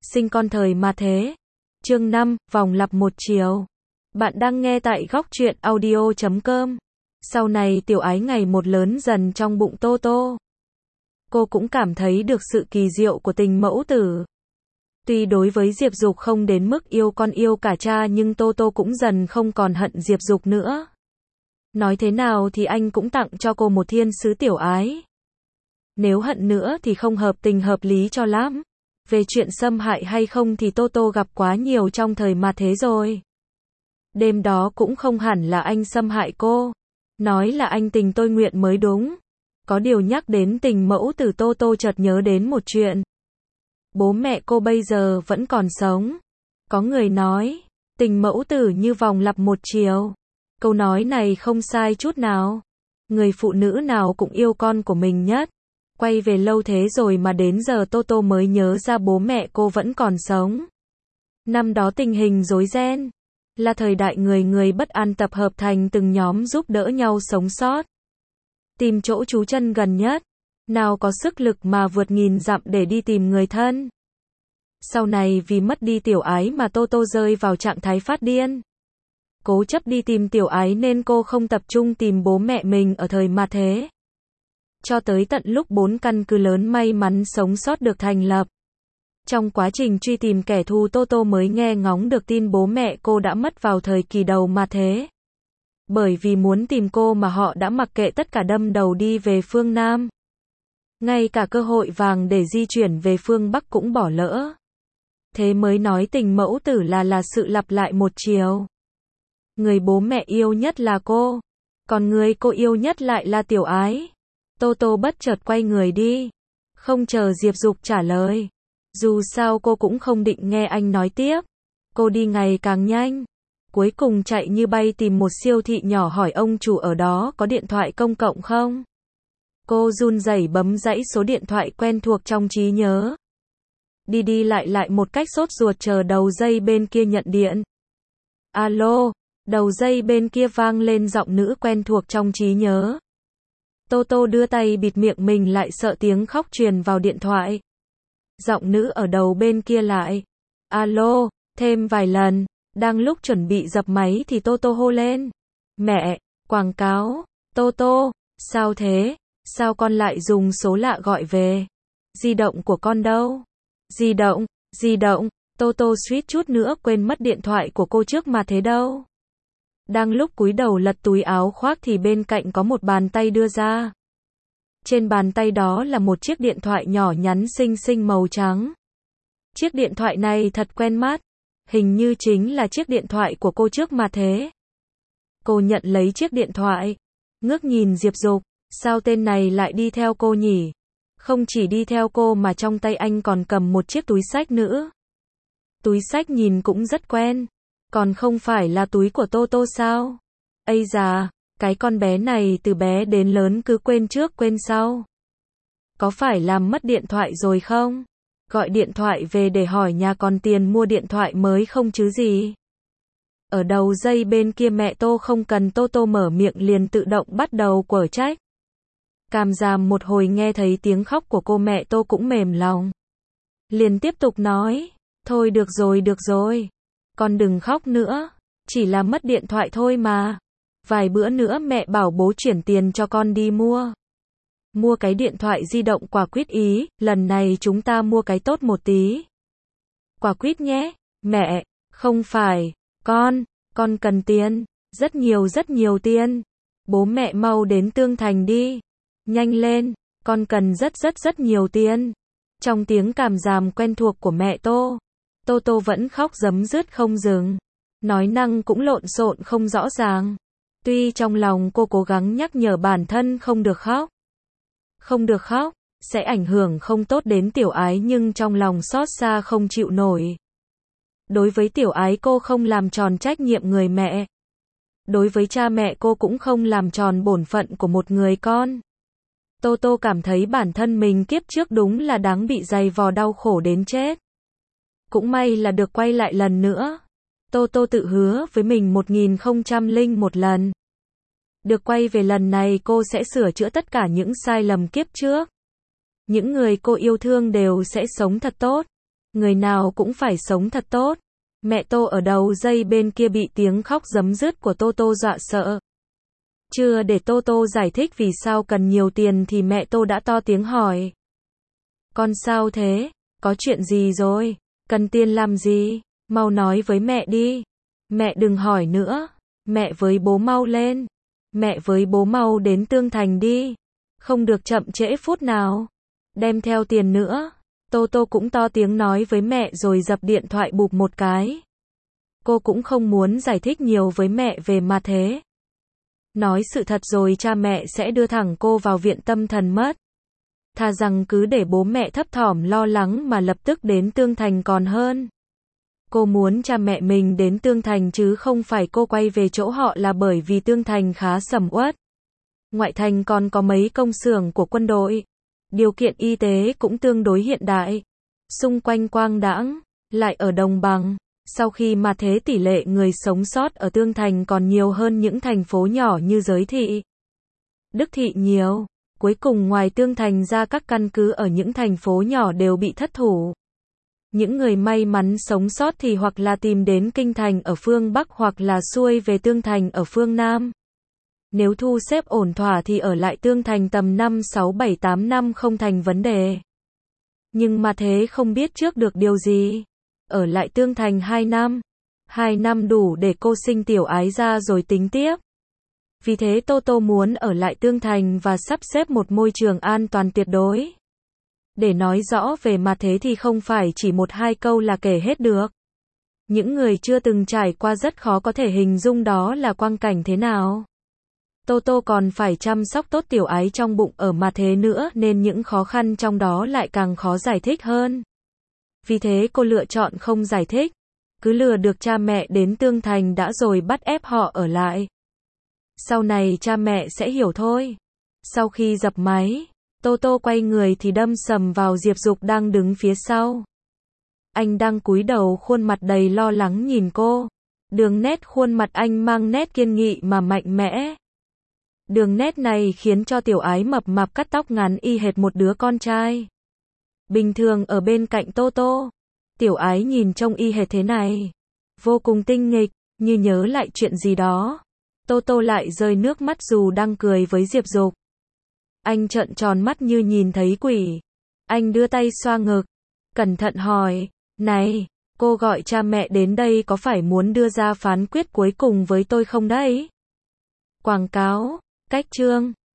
Sinh con thời mà thế. Chương 5, vòng lặp một chiều. Bạn đang nghe tại góc truyện audio.com. Sau này Tiểu Ái ngày một lớn dần trong bụng Tô Tô. Cô cũng cảm thấy được sự kỳ diệu của tình mẫu tử. Tuy đối với Diệp Dục không đến mức yêu con yêu cả cha, nhưng Tô Tô cũng dần không còn hận Diệp Dục nữa. Nói thế nào thì anh cũng tặng cho cô một thiên sứ Tiểu Ái. Nếu hận nữa thì không hợp tình hợp lý cho lắm. Về chuyện xâm hại hay không thì Tô Tô gặp quá nhiều trong thời mà thế rồi. Đêm đó cũng không hẳn là anh xâm hại cô. Nói là anh tình tôi nguyện mới đúng. Có điều nhắc đến tình mẫu tử, Tô Tô chợt nhớ đến một chuyện. Bố mẹ cô bây giờ vẫn còn sống. Có người nói, tình mẫu tử như vòng lặp một chiều. Câu nói này không sai chút nào. Người phụ nữ nào cũng yêu con của mình nhất. Quay về lâu thế rồi mà đến giờ Tô Tô mới nhớ ra bố mẹ cô vẫn còn sống. Năm đó tình hình rối ren, là thời đại người người bất an, tập hợp thành từng nhóm giúp đỡ nhau sống sót. Tìm chỗ trú chân gần nhất, nào có sức lực mà vượt nghìn dặm để đi tìm người thân. Sau này vì mất đi Tiểu Ái mà Tô Tô rơi vào trạng thái phát điên. Cố chấp đi tìm Tiểu Ái nên cô không tập trung tìm bố mẹ mình ở thời mà thế. Cho tới tận lúc 4 căn cứ lớn may mắn sống sót được thành lập. Trong quá trình truy tìm kẻ thù, Tô Tô mới nghe ngóng được tin bố mẹ cô đã mất vào thời kỳ đầu mà thế. Bởi vì muốn tìm cô mà họ đã mặc kệ tất cả, đâm đầu đi về phương Nam. Ngay cả cơ hội vàng để di chuyển về phương Bắc cũng bỏ lỡ. Thế mới nói tình mẫu tử là sự lặp lại một chiều. Người bố mẹ yêu nhất là cô, còn người cô yêu nhất lại là Tiểu Ái. Tô Tô bất chợt quay người đi, không chờ Diệp Dục trả lời. Dù sao cô cũng không định nghe anh nói tiếp. Cô đi ngày càng nhanh, cuối cùng chạy như bay tìm một siêu thị nhỏ, hỏi ông chủ ở đó có điện thoại công cộng không. Cô run rẩy bấm dãy số điện thoại quen thuộc trong trí nhớ. Đi lại một cách sốt ruột chờ đầu dây bên kia nhận điện. Alo, đầu dây bên kia vang lên giọng nữ quen thuộc trong trí nhớ. Tô Tô đưa tay bịt miệng mình lại, sợ tiếng khóc truyền vào điện thoại. Giọng nữ ở đầu bên kia lại. Alo, thêm vài lần. Đang lúc chuẩn bị dập máy thì Tô Tô hô lên. Mẹ, quảng cáo. Tô Tô, sao thế? Sao con lại dùng số lạ gọi về? Di động của con đâu? Di động. Tô Tô suýt chút nữa quên mất điện thoại của cô trước mà thế đâu. Đang lúc cúi đầu lật túi áo khoác thì bên cạnh có một bàn tay đưa ra. Trên bàn tay đó là một chiếc điện thoại nhỏ nhắn xinh xinh màu trắng. Chiếc điện thoại này thật quen mắt. Hình như chính là chiếc điện thoại của cô trước mà thế. Cô nhận lấy chiếc điện thoại, ngước nhìn Diệp Dục. Sao tên này lại đi theo cô nhỉ? Không chỉ đi theo cô mà trong tay anh còn cầm một chiếc túi xách nữa. Túi xách nhìn cũng rất quen. Còn không phải là túi của Tô Tô sao? Ây da, cái con bé này từ bé đến lớn cứ quên trước quên sau. Có phải làm mất điện thoại rồi không? Gọi điện thoại về để hỏi nhà còn tiền mua điện thoại mới không chứ gì? Ở đầu dây bên kia mẹ Tô không cần Tô Tô mở miệng liền tự động bắt đầu quở trách. Càm ràm một hồi nghe thấy tiếng khóc của cô, mẹ Tô cũng mềm lòng. Liền tiếp tục nói, thôi được rồi. Con đừng khóc nữa, chỉ là mất điện thoại thôi mà. Vài bữa nữa mẹ bảo bố chuyển tiền cho con đi mua. Mua cái điện thoại di động quả quýt ý, lần này chúng ta mua cái tốt một tí. Quả quýt nhé, mẹ, không phải, con cần tiền, rất nhiều tiền. Bố mẹ mau đến Tương Thành đi, nhanh lên, con cần rất nhiều tiền. Trong tiếng càm ràm quen thuộc của mẹ Tô, Tô Tô vẫn khóc rấm rứt không dừng. Nói năng cũng lộn xộn không rõ ràng. Tuy trong lòng cô cố gắng nhắc nhở bản thân không được khóc. Không được khóc, sẽ ảnh hưởng không tốt đến Tiểu Ái, nhưng trong lòng xót xa không chịu nổi. Đối với Tiểu Ái cô không làm tròn trách nhiệm người mẹ. Đối với cha mẹ cô cũng không làm tròn bổn phận của một người con. Tô Tô cảm thấy bản thân mình kiếp trước đúng là đáng bị dày vò đau khổ đến chết. Cũng may là được quay lại lần nữa. Tô Tô tự hứa với mình 1001 lần. Được quay về lần này cô sẽ sửa chữa tất cả những sai lầm kiếp trước. Những người cô yêu thương đều sẽ sống thật tốt. Người nào cũng phải sống thật tốt. Mẹ Tô ở đầu dây bên kia bị tiếng khóc giấm dứt của Tô Tô dọa sợ. Chưa để Tô Tô giải thích vì sao cần nhiều tiền thì mẹ Tô đã to tiếng hỏi. Con sao thế? Có chuyện gì rồi? Cần tiền làm gì? Mau nói với mẹ đi. Mẹ đừng hỏi nữa. Mẹ với bố mau lên. Mẹ với bố mau đến Tương Thành đi. Không được chậm trễ phút nào. Đem theo tiền nữa. Tô Tô cũng to tiếng nói với mẹ rồi dập điện thoại bụp một cái. Cô cũng không muốn giải thích nhiều với mẹ về mặt thế. Nói sự thật rồi cha mẹ sẽ đưa thẳng cô vào viện tâm thần mất. Thà rằng cứ để bố mẹ thấp thỏm lo lắng mà lập tức đến Tương Thành còn hơn. Cô muốn cha mẹ mình đến Tương Thành chứ không phải cô quay về chỗ họ là bởi vì Tương Thành khá sầm uất. Ngoại thành còn có mấy công xưởng của quân đội. Điều kiện y tế cũng tương đối hiện đại. Xung quanh quang đãng, lại ở đồng bằng. Sau khi mà thế tỷ lệ người sống sót ở Tương Thành còn nhiều hơn những thành phố nhỏ như Giới Thị, Đức Thị nhiều. Cuối cùng ngoài Tương Thành ra các căn cứ ở những thành phố nhỏ đều bị thất thủ. Những người may mắn sống sót thì hoặc là tìm đến Kinh Thành ở phương Bắc hoặc là xuôi về Tương Thành ở phương Nam. Nếu thu xếp ổn thỏa thì ở lại Tương Thành tầm 5, 6, 7, 8 năm không thành vấn đề. Nhưng mà thế không biết trước được điều gì. Ở lại Tương Thành 2 năm. 2 năm đủ để cô sinh tiểu ái ra rồi tính tiếp. Vì thế Tô Tô muốn ở lại Tương Thành và sắp xếp một môi trường an toàn tuyệt đối. Để nói rõ về mặt thế thì không phải chỉ 1-2 câu là kể hết được. Những người chưa từng trải qua rất khó có thể hình dung đó là quang cảnh thế nào. Tô Tô còn phải chăm sóc tốt tiểu ái trong bụng ở mặt thế nữa nên những khó khăn trong đó lại càng khó giải thích hơn. Vì thế cô lựa chọn không giải thích. Cứ lừa được cha mẹ đến Tương Thành đã rồi bắt ép họ ở lại. Sau này cha mẹ sẽ hiểu thôi. Sau khi dập máy, Tô Tô quay người thì đâm sầm vào Diệp Dục đang đứng phía sau. Anh đang cúi đầu khuôn mặt đầy lo lắng nhìn cô. Đường nét khuôn mặt anh mang nét kiên nghị mà mạnh mẽ. Đường nét này khiến cho tiểu ái mập mạp cắt tóc ngắn y hệt một đứa con trai. Bình thường ở bên cạnh Tô Tô, tiểu ái nhìn trông y hệt thế này. Vô cùng tinh nghịch, như nhớ lại chuyện gì đó. Tô Tô lại rơi nước mắt dù đang cười với Diệp Dục. Anh trợn tròn mắt như nhìn thấy quỷ. Anh đưa tay xoa ngực. Cẩn thận hỏi. Này, cô gọi cha mẹ đến đây có phải muốn đưa ra phán quyết cuối cùng với tôi không đấy? Quảng cáo. Cách chương